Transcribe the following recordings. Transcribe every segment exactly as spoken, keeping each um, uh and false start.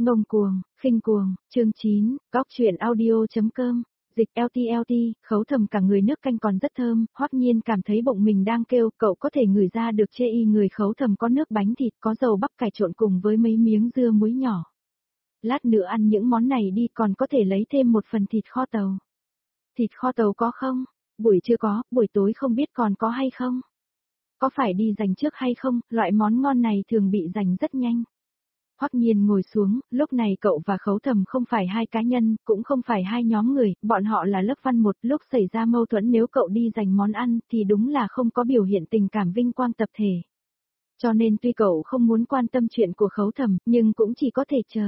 Ngông cuồng, khinh cuồng, chương chín, góc truyện audio.com, dịch eo ti eo ti, khấu thầm cả người nước canh còn rất thơm, Hoắc Nhiên cảm thấy bụng mình đang kêu, cậu có thể ngửi ra được chê y người khấu thầm có nước bánh thịt có dầu bắp cải trộn cùng với mấy miếng dưa muối nhỏ. Lát nữa ăn những món này đi còn có thể lấy thêm một phần thịt kho tàu. Thịt kho tàu có không? Buổi trưa có, buổi tối không biết còn có hay không? Có phải đi dành trước hay không, loại món ngon này thường bị dành rất nhanh. Hoắc Nhiên ngồi xuống, lúc này cậu và khấu thầm không phải hai cá nhân, cũng không phải hai nhóm người, bọn họ là lớp văn một, lúc xảy ra mâu thuẫn nếu cậu đi dành món ăn thì đúng là không có biểu hiện tình cảm vinh quang tập thể. Cho nên tuy cậu không muốn quan tâm chuyện của khấu thầm, nhưng cũng chỉ có thể chờ.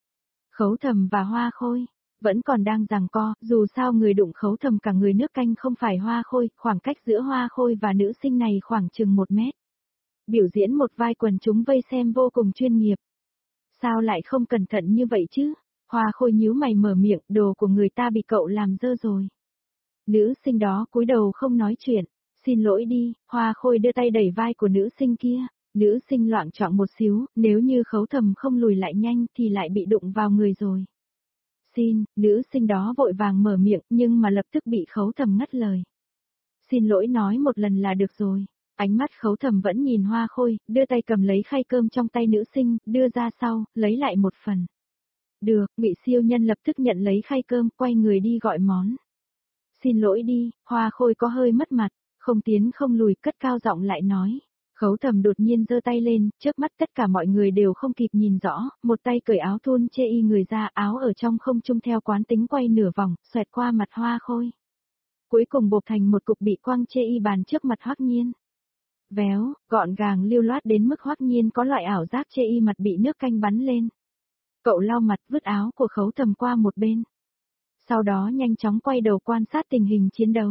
Khấu thầm và Hoa Khôi vẫn còn đang giằng co, dù sao người đụng khấu thầm cả người nước canh không phải Hoa Khôi, khoảng cách giữa Hoa Khôi và nữ sinh này khoảng chừng một mét. Biểu diễn một vai quần chúng vây xem vô cùng chuyên nghiệp. Sao lại không cẩn thận như vậy chứ? Hoa Khôi nhíu mày mở miệng, đồ của người ta bị cậu làm dơ rồi. Nữ sinh đó cúi đầu không nói chuyện, xin lỗi đi, Hoa Khôi đưa tay đẩy vai của nữ sinh kia. Nữ sinh loạng choạng một xíu, nếu như khấu thầm không lùi lại nhanh thì lại bị đụng vào người rồi. Xin, nữ sinh đó vội vàng mở miệng nhưng mà lập tức bị khấu thầm ngắt lời. Xin lỗi nói một lần là được rồi. Ánh mắt khấu thầm vẫn nhìn Hoa Khôi, đưa tay cầm lấy khay cơm trong tay nữ sinh, đưa ra sau, lấy lại một phần. Được, Ngụy siêu nhân lập tức nhận lấy khay cơm, quay người đi gọi món. Xin lỗi đi, Hoa Khôi có hơi mất mặt, không tiến không lùi, cất cao giọng lại nói. Khấu thầm đột nhiên giơ tay lên, trước mắt tất cả mọi người đều không kịp nhìn rõ, một tay cởi áo thun chê y người ra, áo ở trong không trung theo quán tính quay nửa vòng, xoẹt qua mặt Hoa Khôi. Cuối cùng bột thành một cục bị quăng chê y bàn trước mặt Hoắc Nhiên. Véo, gọn gàng lưu loát đến mức Hoắc Nhiên có loại ảo giác chê y mặt bị nước canh bắn lên. Cậu lau mặt vứt áo của khấu thầm qua một bên. Sau đó nhanh chóng quay đầu quan sát tình hình chiến đấu.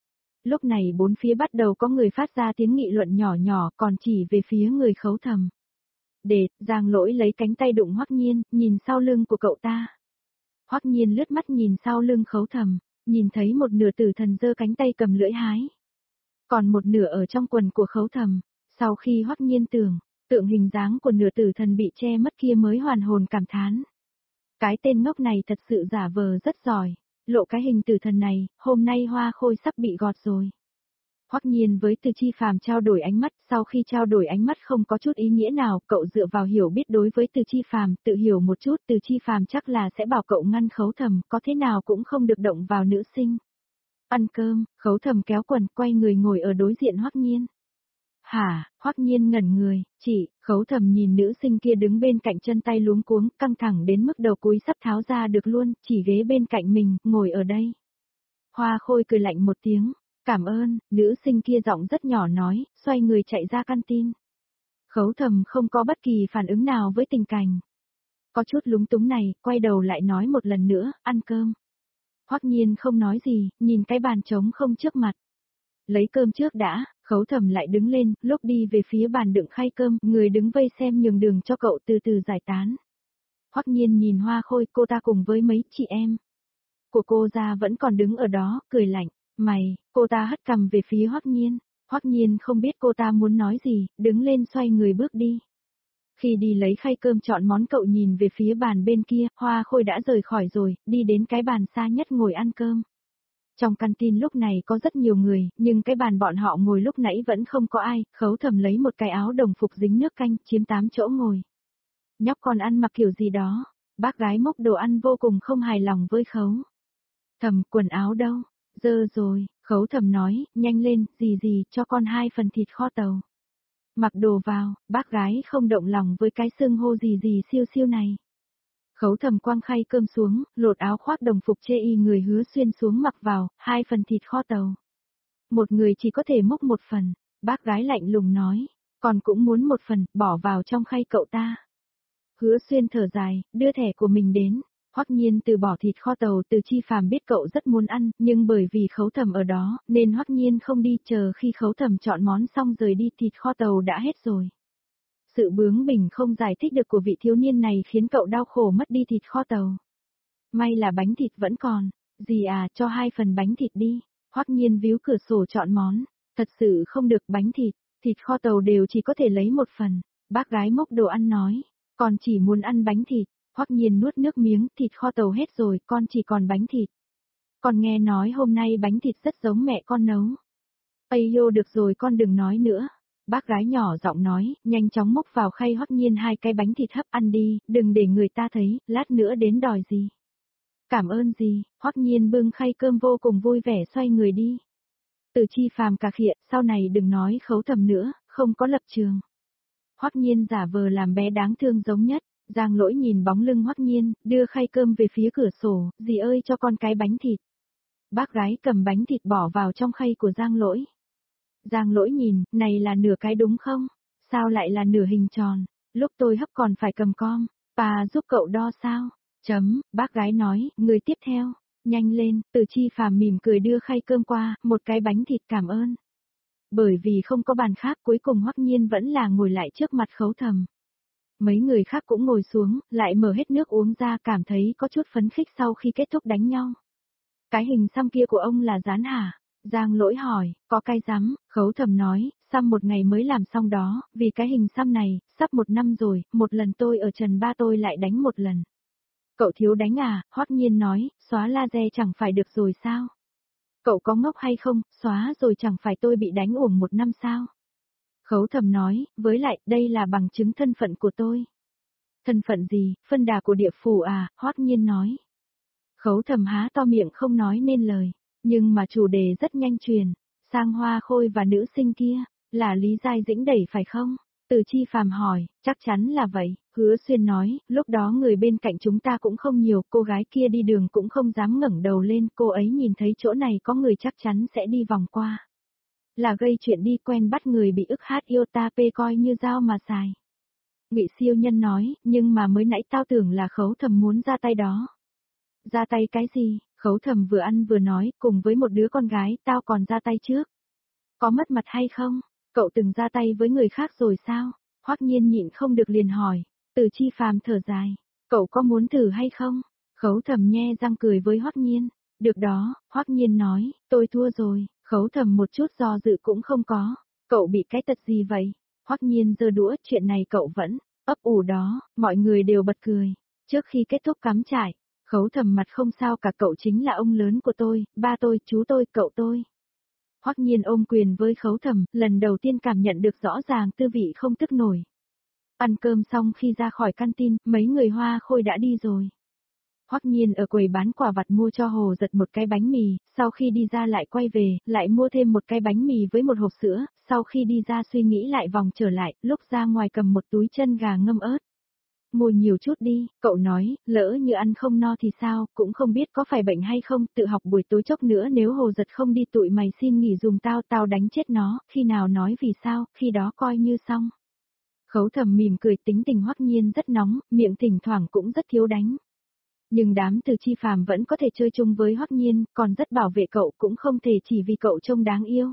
Lúc này bốn phía bắt đầu có người phát ra tiếng nghị luận nhỏ nhỏ còn chỉ về phía người khấu thầm. Để, Giang Lỗi lấy cánh tay đụng Hoắc Nhiên, nhìn sau lưng của cậu ta. Hoắc Nhiên lướt mắt nhìn sau lưng khấu thầm, nhìn thấy một nửa tử thần giơ cánh tay cầm lưỡi hái. Còn một nửa ở trong quần của khấu thầm, sau khi Hoắc Nhiên tưởng, tượng hình dáng của nửa tử thần bị che mất kia mới hoàn hồn cảm thán. Cái tên ngốc này thật sự giả vờ rất giỏi, lộ cái hình tử thần này, hôm nay Hoa Khôi sắp bị gọt rồi. Hoắc Nhiên với Từ Chi Phàm trao đổi ánh mắt, sau khi trao đổi ánh mắt không có chút ý nghĩa nào, cậu dựa vào hiểu biết đối với Từ Chi Phàm, tự hiểu một chút, Từ Chi Phàm chắc là sẽ bảo cậu ngăn khấu thầm, có thế nào cũng không được động vào nữ sinh. Ăn cơm, khấu thầm kéo quần, quay người ngồi ở đối diện Hoắc Nhiên. Hả, Hoắc Nhiên ngẩn người, chị, khấu thầm nhìn nữ sinh kia đứng bên cạnh chân tay luống cuống, căng thẳng đến mức đầu cúi sắp tháo ra được luôn, chỉ ghế bên cạnh mình, ngồi ở đây. Hoa Khôi cười lạnh một tiếng, cảm ơn, nữ sinh kia giọng rất nhỏ nói, xoay người chạy ra canteen. Khấu thầm không có bất kỳ phản ứng nào với tình cảnh. Có chút lúng túng này, quay đầu lại nói một lần nữa, ăn cơm. Hoắc Nhiên không nói gì, nhìn cái bàn trống không trước mặt. Lấy cơm trước đã, khấu thầm lại đứng lên, lúc đi về phía bàn đựng khay cơm, người đứng vây xem nhường đường cho cậu từ từ giải tán. Hoắc Nhiên nhìn Hoa Khôi, cô ta cùng với mấy chị em của cô ra vẫn còn đứng ở đó, cười lạnh, mày, cô ta hất cằm về phía Hoắc Nhiên. Hoắc Nhiên không biết cô ta muốn nói gì, đứng lên xoay người bước đi. Khi đi lấy khay cơm chọn món cậu nhìn về phía bàn bên kia, Hoa Khôi đã rời khỏi rồi, đi đến cái bàn xa nhất ngồi ăn cơm. Trong canteen lúc này có rất nhiều người, nhưng cái bàn bọn họ ngồi lúc nãy vẫn không có ai, khấu thầm lấy một cái áo đồng phục dính nước canh, chiếm tám chỗ ngồi. Nhóc con ăn mặc kiểu gì đó, bác gái mốc đồ ăn vô cùng không hài lòng với khấu. Thầm, quần áo đâu, dơ rồi, khấu thầm nói, nhanh lên, gì gì, cho con hai phần thịt kho tàu. Mặc đồ vào, bác gái không động lòng với cái xưng hô gì gì siêu siêu này. Khấu thầm quăng khay cơm xuống, lột áo khoác đồng phục chê y người Hứa Xuyên xuống mặc vào, hai phần thịt kho tàu. Một người chỉ có thể múc một phần, bác gái lạnh lùng nói, còn cũng muốn một phần, bỏ vào trong khay cậu ta. Hứa Xuyên thở dài, đưa thẻ của mình đến. Hoắc Nhiên từ bỏ thịt kho tàu. Từ Chi Phàm biết cậu rất muốn ăn, nhưng bởi vì khấu thầm ở đó, nên Hoắc Nhiên không đi, chờ khi khấu thầm chọn món xong rời đi thịt kho tàu đã hết rồi. Sự bướng bỉnh không giải thích được của vị thiếu niên này khiến cậu đau khổ mất đi thịt kho tàu. May là bánh thịt vẫn còn, dì à, cho hai phần bánh thịt đi. Hoắc Nhiên víu cửa sổ chọn món, thật sự không được bánh thịt, thịt kho tàu đều chỉ có thể lấy một phần. Bác gái mốc đồ ăn nói, còn chỉ muốn ăn bánh thịt. Hoắc Nhiên nuốt nước miếng, thịt kho tàu hết rồi, con chỉ còn bánh thịt. Con nghe nói hôm nay bánh thịt rất giống mẹ con nấu. Ây yô được rồi con đừng nói nữa. Bác gái nhỏ giọng nói, nhanh chóng múc vào khay Hoắc Nhiên hai cái bánh thịt hấp ăn đi, đừng để người ta thấy, lát nữa đến đòi gì. Cảm ơn gì, Hoắc Nhiên bưng khay cơm vô cùng vui vẻ xoay người đi. Từ Chi Phàm cà khịa, sau này đừng nói Khấu Thầm nữa, không có lập trường. Hoắc Nhiên giả vờ làm bé đáng thương giống nhất, Giang Lỗi nhìn bóng lưng Hoắc Nhiên, đưa khay cơm về phía cửa sổ, dì ơi cho con cái bánh thịt. Bác gái cầm bánh thịt bỏ vào trong khay của Giang Lỗi. Giang Lỗi nhìn, này là nửa cái đúng không? Sao lại là nửa hình tròn? Lúc tôi hấp còn phải cầm com, bà giúp cậu đo sao? Chấm, bác gái nói, người tiếp theo. Nhanh lên, Từ Chi Phàm mỉm cười đưa khay cơm qua, một cái bánh thịt cảm ơn. Bởi vì không có bàn khác cuối cùng Hoắc Nhiên vẫn là ngồi lại trước mặt Khấu Thầm. Mấy người khác cũng ngồi xuống, lại mở hết nước uống ra cảm thấy có chút phấn khích sau khi kết thúc đánh nhau. Cái hình xăm kia của ông là dán hả? Giang Lỗi hỏi, có cay rắm, Khấu Thầm nói, xăm một ngày mới làm xong đó, vì cái hình xăm này, sắp một năm rồi, một lần tôi ở Trần Ba tôi lại đánh một lần. Cậu thiếu đánh à, Hoắc Nhiên nói, xóa laser chẳng phải được rồi sao? Cậu có ngốc hay không, xóa rồi chẳng phải tôi bị đánh uổng một năm sao? Khấu Thầm nói, với lại, đây là bằng chứng thân phận của tôi. Thân phận gì, phân đà của địa phủ à, Hoắc Nhiên nói. Khấu Thầm há to miệng không nói nên lời, nhưng mà chủ đề rất nhanh truyền, sang Hoa Khôi và nữ sinh kia, là Lý Giai Dĩnh đẩy phải không? Từ Chi Phàm hỏi, chắc chắn là vậy, Hứa Xuyên nói, lúc đó người bên cạnh chúng ta cũng không nhiều, cô gái kia đi đường cũng không dám ngẩng đầu lên, cô ấy nhìn thấy chỗ này có người chắc chắn sẽ đi vòng qua. Là gây chuyện đi quen bắt người bị ức hát yêu ta pê coi như dao mà xài. Ngụy Siêu Nhân nói, nhưng mà mới nãy tao tưởng là Khấu Thầm muốn ra tay đó. Ra tay cái gì, Khấu Thầm vừa ăn vừa nói, cùng với một đứa con gái, tao còn ra tay trước. Có mất mặt hay không? Cậu từng ra tay với người khác rồi sao? Hoắc Nhiên nhịn không được liền hỏi. Từ Chi Phàm thở dài. Cậu có muốn thử hay không? Khấu Thầm nhe răng cười với Hoắc Nhiên. Được đó, Hoắc Nhiên nói, tôi thua rồi. Khấu Thầm một chút do dự cũng không có. Cậu bị cái tật gì vậy? Hoắc Nhiên giơ đũa, chuyện này cậu vẫn ấp ủ đó, mọi người đều bật cười. Trước khi kết thúc cắm trại, Khấu Thầm mặt không sao cả, cậu chính là ông lớn của tôi, ba tôi, chú tôi, cậu tôi. Hoắc Nhiên ôm quyền với Khấu Thầm, lần đầu tiên cảm nhận được rõ ràng tư vị không tức nổi. Ăn cơm xong khi ra khỏi canteen, mấy người Hoa Khôi đã đi rồi. Hoắc Nhiên ở quầy bán quà vặt mua cho Hồ Giật một cái bánh mì, sau khi đi ra lại quay về, lại mua thêm một cái bánh mì với một hộp sữa, sau khi đi ra suy nghĩ lại vòng trở lại, lúc ra ngoài cầm một túi chân gà ngâm ớt. Mua nhiều chút đi, cậu nói, lỡ như ăn không no thì sao, cũng không biết có phải bệnh hay không, tự học buổi tối chốc nữa nếu Hồ Giật không đi tụi mày xin nghỉ dùng tao, tao đánh chết nó, khi nào nói vì sao, khi đó coi như xong. Khấu Thầm mỉm cười, tính tình Hoắc Nhiên rất nóng, miệng thỉnh thoảng cũng rất thiếu đánh. Nhưng đám Từ Chi Phàm vẫn có thể chơi chung với Hoắc Nhiên, còn rất bảo vệ cậu, cũng không thể chỉ vì cậu trông đáng yêu.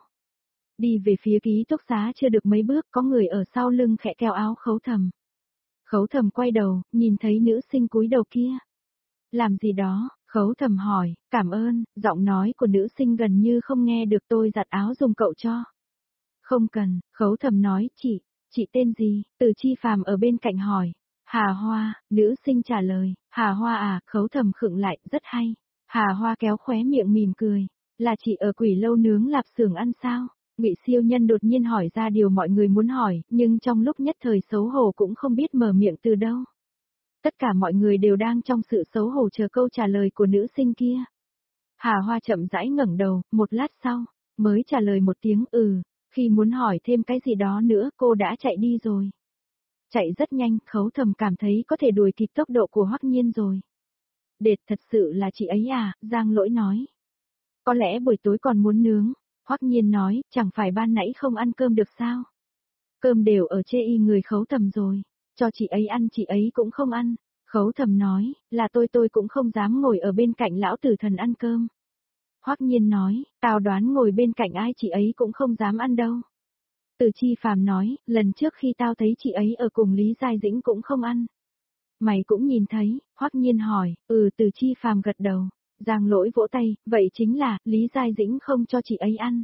Đi về phía ký túc xá chưa được mấy bước, có người ở sau lưng khẽ kéo áo Khấu Thầm. Khấu Thầm quay đầu, nhìn thấy nữ sinh cúi đầu kia. Làm gì đó, Khấu Thầm hỏi, cảm ơn, giọng nói của nữ sinh gần như không nghe được, tôi giặt áo dùng cậu cho. Không cần, Khấu Thầm nói, chị, chị tên gì, Từ Chi Phàm ở bên cạnh hỏi. Hà Hoa, nữ sinh trả lời, Hà Hoa à, Khấu Thầm khựng lại, rất hay. Hà Hoa kéo khóe miệng mỉm cười, là chị ở Quỷ Lâu nướng lạp xưởng ăn sao? Ngụy Siêu Nhân đột nhiên hỏi ra điều mọi người muốn hỏi, nhưng trong lúc nhất thời xấu hổ cũng không biết mở miệng từ đâu. Tất cả mọi người đều đang trong sự xấu hổ chờ câu trả lời của nữ sinh kia. Hà Hoa chậm rãi ngẩng đầu, một lát sau, mới trả lời một tiếng ừ, khi muốn hỏi thêm cái gì đó nữa cô đã chạy đi rồi. Chạy rất nhanh, Khấu Thầm cảm thấy có thể đuổi kịp tốc độ của Hoắc Nhiên rồi. Đệt, thật sự là chị ấy à, Giang Lỗi nói. Có lẽ buổi tối còn muốn nướng. Hoắc Nhiên nói, chẳng phải ban nãy không ăn cơm được sao? Cơm đều ở chê y người Khấu Thầm rồi, cho chị ấy ăn chị ấy cũng không ăn. Khấu Thầm nói, là tôi tôi cũng không dám ngồi ở bên cạnh lão tử thần ăn cơm. Hoắc Nhiên nói, tao đoán ngồi bên cạnh ai chị ấy cũng không dám ăn đâu. Từ Chi Phàm nói, lần trước khi tao thấy chị ấy ở cùng Lý Giai Dĩnh cũng không ăn. Mày cũng nhìn thấy, Hoắc Nhiên hỏi, ừ Từ Chi Phàm gật đầu. Giang Lỗi vỗ tay, vậy chính là, Lý Giai Dĩnh không cho chị ấy ăn.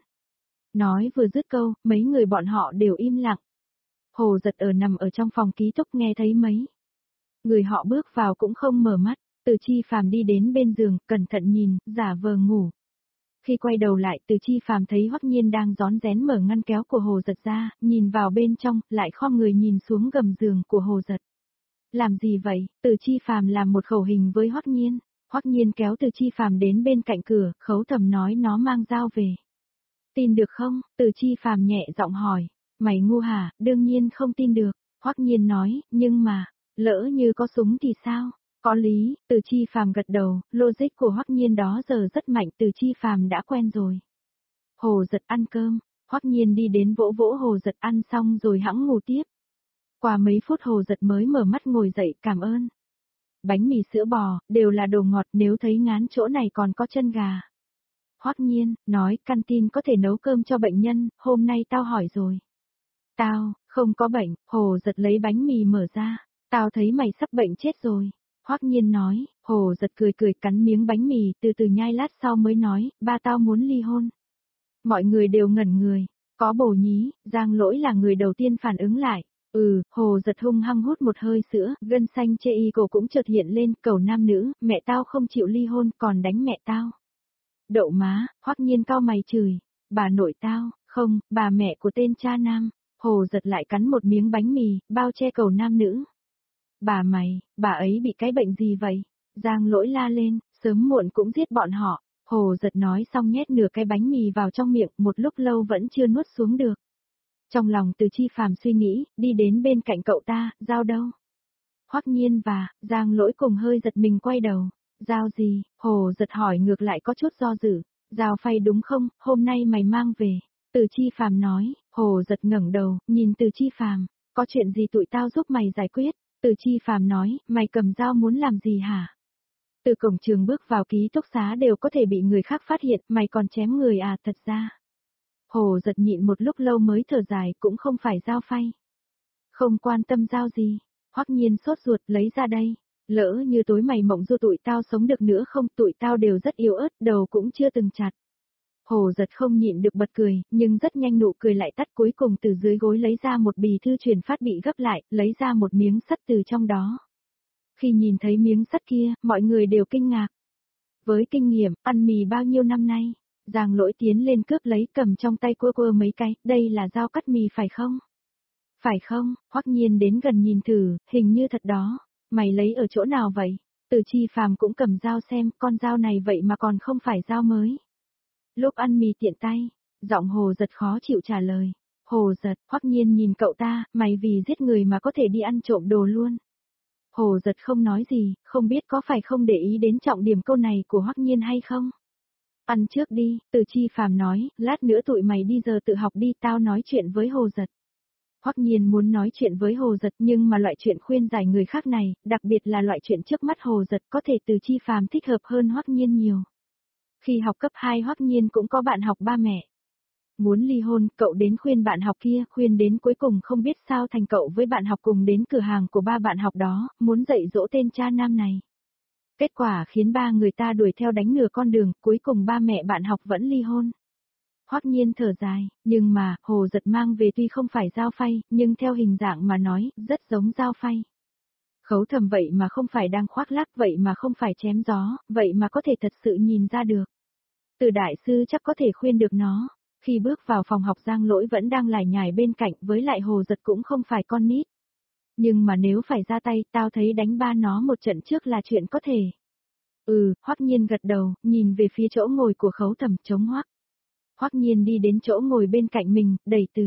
Nói vừa dứt câu, mấy người bọn họ đều im lặng. Hồ Giật ở nằm ở trong phòng ký túc nghe thấy mấy Người họ bước vào cũng không mở mắt, Từ Chi Phàm đi đến bên giường, cẩn thận nhìn, giả vờ ngủ. Khi quay đầu lại, Từ Chi Phàm thấy Hoắc Nhiên đang rón rén mở ngăn kéo của Hồ Giật ra, nhìn vào bên trong, lại khom người nhìn xuống gầm giường của Hồ Giật. Làm gì vậy? Từ Chi Phàm làm một khẩu hình với Hoắc Nhiên. Hoắc Nhiên kéo Từ Chi Phàm đến bên cạnh cửa, Khấu Thầm nói nó mang dao về. Tin được không? Từ Chi Phàm nhẹ giọng hỏi. Mày ngu hả? Đương nhiên không tin được. Hoắc Nhiên nói, nhưng mà, lỡ như có súng thì sao? Có lý, Từ Chi Phàm gật đầu, logic của Hoắc Nhiên đó giờ rất mạnh, Từ Chi Phàm đã quen rồi. Hồ Giật ăn cơm, Hoắc Nhiên đi đến vỗ vỗ Hồ Giật ăn xong rồi hẵng ngủ tiếp. Qua mấy phút Hồ Giật mới mở mắt ngồi dậy, cảm ơn. Bánh mì sữa bò, đều là đồ ngọt, nếu thấy ngán chỗ này còn có chân gà. Hoắc Nhiên, nói, canteen có thể nấu cơm cho bệnh nhân, hôm nay tao hỏi rồi. Tao, không có bệnh, Hồ Giật lấy bánh mì mở ra, tao thấy mày sắp bệnh chết rồi. Hoắc Nhiên nói, Hồ Giật cười cười cắn miếng bánh mì, từ từ nhai lát sau mới nói, ba tao muốn ly hôn. Mọi người đều ngẩn người, có bổ nhí, Giang Lỗi là người đầu tiên phản ứng lại. Ừ, Hồ Giật hung hăng hút một hơi sữa, gân xanh chê y cổ cũng chợt hiện lên, cầu nam nữ, mẹ tao không chịu ly hôn, còn đánh mẹ tao. Đậu má, Hoắc Nhiên cau mày chửi, bà nội tao, không, bà mẹ của tên cha nam. Hồ Giật lại cắn một miếng bánh mì, bao che cầu nam nữ. Bà mày, bà ấy bị cái bệnh gì vậy? Giang Lỗi la lên, sớm muộn cũng giết bọn họ. Hồ Giật nói xong nhét nửa cái bánh mì vào trong miệng, một lúc lâu vẫn chưa nuốt xuống được. Trong lòng Từ Chi Phàm suy nghĩ, đi đến bên cạnh cậu ta, dao đâu? Hoắc Nhiên và Giang Lỗi cùng hơi giật mình quay đầu. Dao gì? Hồ Giật hỏi ngược lại có chút do dự. Dao phay đúng không? Hôm nay mày mang về. Từ Chi Phàm nói. Hồ Giật ngẩng đầu, nhìn Từ Chi Phàm. Có chuyện gì tụi tao giúp mày giải quyết? Từ Chi Phàm nói, mày cầm dao muốn làm gì hả? Từ cổng trường bước vào ký túc xá đều có thể bị người khác phát hiện, mày còn chém người à? Thật ra. Hồ Giật nhịn một lúc lâu mới thở dài, cũng không phải dao phay. Không quan tâm dao gì. Hoắc Nhiên sốt ruột, lấy ra đây. Lỡ như tối mày mộng du tụi tao sống được nữa không, tụi tao đều rất yếu ớt, đầu cũng chưa từng chặt. Hồ Giật không nhịn được bật cười, nhưng rất nhanh nụ cười lại tắt, cuối cùng từ dưới gối lấy ra một bì thư truyền phát bị gấp lại, lấy ra một miếng sắt từ trong đó. Khi nhìn thấy miếng sắt kia, mọi người đều kinh ngạc. Với kinh nghiệm, ăn mì bao nhiêu năm nay, Giang Lỗi tiến lên cướp lấy, cầm trong tay quơ quơ mấy cái, đây là dao cắt mì phải không? Phải không? Hoắc Nhiên đến gần nhìn thử, hình như thật đó. Mày lấy ở chỗ nào vậy? Từ Chi Phàm cũng cầm dao xem, con dao này vậy mà còn không phải dao mới. Lúc ăn mì tiện tay, giọng Hồ Giật khó chịu trả lời. Hồ Giật, Hoắc Nhiên nhìn cậu ta, mày vì giết người mà có thể đi ăn trộm đồ luôn. Hồ Giật không nói gì, không biết có phải không để ý đến trọng điểm câu này của Hoắc Nhiên hay không. Ăn trước đi, Từ Chi Phàm nói, lát nữa tụi mày đi giờ tự học đi, tao nói chuyện với Hồ Giật. Hoắc Nhiên muốn nói chuyện với Hồ Giật nhưng mà loại chuyện khuyên giải người khác này, đặc biệt là loại chuyện trước mắt Hồ Giật có thể Từ Chi Phàm thích hợp hơn Hoắc Nhiên nhiều. Khi học cấp hai Hoắc Nhiên cũng có bạn học ba mẹ. Muốn ly hôn, cậu đến khuyên bạn học kia, khuyên đến cuối cùng không biết sao thành cậu với bạn học cùng đến cửa hàng của ba bạn học đó, muốn dạy dỗ tên cha nam này. Kết quả khiến ba người ta đuổi theo đánh nửa con đường, cuối cùng ba mẹ bạn học vẫn ly hôn. Hoắc Nhiên thở dài, nhưng mà, Hồ Giật mang về tuy không phải dao phay, nhưng theo hình dạng mà nói, rất giống dao phay. Khấu Thầm vậy mà không phải đang khoác lác, vậy mà không phải chém gió, vậy mà có thể thật sự nhìn ra được. Từ đại sư chắc có thể khuyên được nó. Khi bước vào phòng học Giang Lỗi vẫn đang lải nhải bên cạnh, với lại Hồ Giật cũng không phải con nít. Nhưng mà nếu phải ra tay, tao thấy đánh ba nó một trận trước là chuyện có thể. Ừ, Hoắc Nhiên gật đầu, nhìn về phía chỗ ngồi của Khấu Thầm, chống Hoắc. Hoắc Nhiên đi đến chỗ ngồi bên cạnh mình, đẩy Từ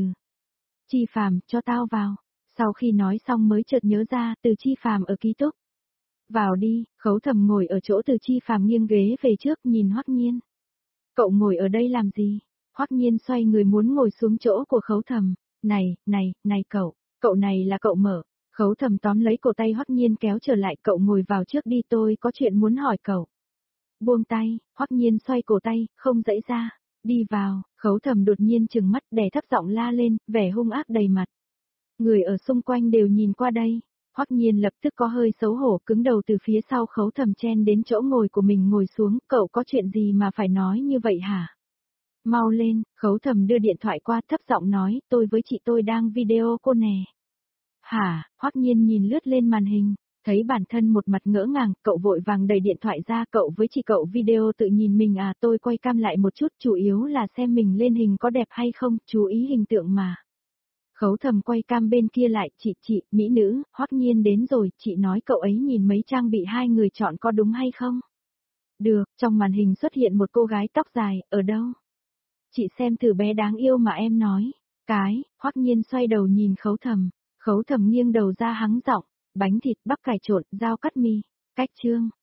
Chi Phàm, cho tao vào. Sau khi nói xong mới chợt nhớ ra, Từ Chi Phàm ở ký túc. Vào đi, Khấu Thầm ngồi ở chỗ Từ Chi Phàm nghiêng ghế về trước, nhìn Hoắc Nhiên. Cậu ngồi ở đây làm gì? Hoắc Nhiên xoay người muốn ngồi xuống chỗ của Khấu Thầm. Này, này, này cậu, cậu này là cậu Mở. Khấu Thầm tóm lấy cổ tay Hoắc Nhiên kéo trở lại, cậu ngồi vào trước đi, tôi có chuyện muốn hỏi cậu. Buông tay, Hoắc Nhiên xoay cổ tay, không dãy ra. Đi vào, Khấu Thầm đột nhiên trừng mắt, đè thấp giọng la lên, vẻ hung ác đầy mặt. Người ở xung quanh đều nhìn qua đây. Hoắc Nhiên lập tức có hơi xấu hổ, cứng đầu từ phía sau Khấu Thầm chen đến chỗ ngồi của mình ngồi xuống, cậu có chuyện gì mà phải nói như vậy hả? Mau lên, Khấu Thầm đưa điện thoại qua, thấp giọng nói, tôi với chị tôi đang video cô nè. Hả? Hoắc Nhiên nhìn lướt lên màn hình, Thấy bản thân một mặt ngỡ ngàng, cậu vội vàng đẩy điện thoại ra, cậu với chị cậu video tự nhìn mình à, tôi quay cam lại một chút, chủ yếu là xem mình lên hình có đẹp hay không, chú ý hình tượng mà. Khấu Thầm quay cam bên kia lại, chị chị, mỹ nữ, Hoắc Nhiên đến rồi, chị nói cậu ấy nhìn mấy trang bị hai người chọn có đúng hay không? Được, trong màn hình xuất hiện một cô gái tóc dài, ở đâu? Chị xem thử bé đáng yêu mà em nói. Cái, Hoắc Nhiên xoay đầu nhìn Khấu Thầm, Khấu Thầm nghiêng đầu ra hắng giọng, bánh thịt, bắp cải trộn, rau cắt mì, cách trương.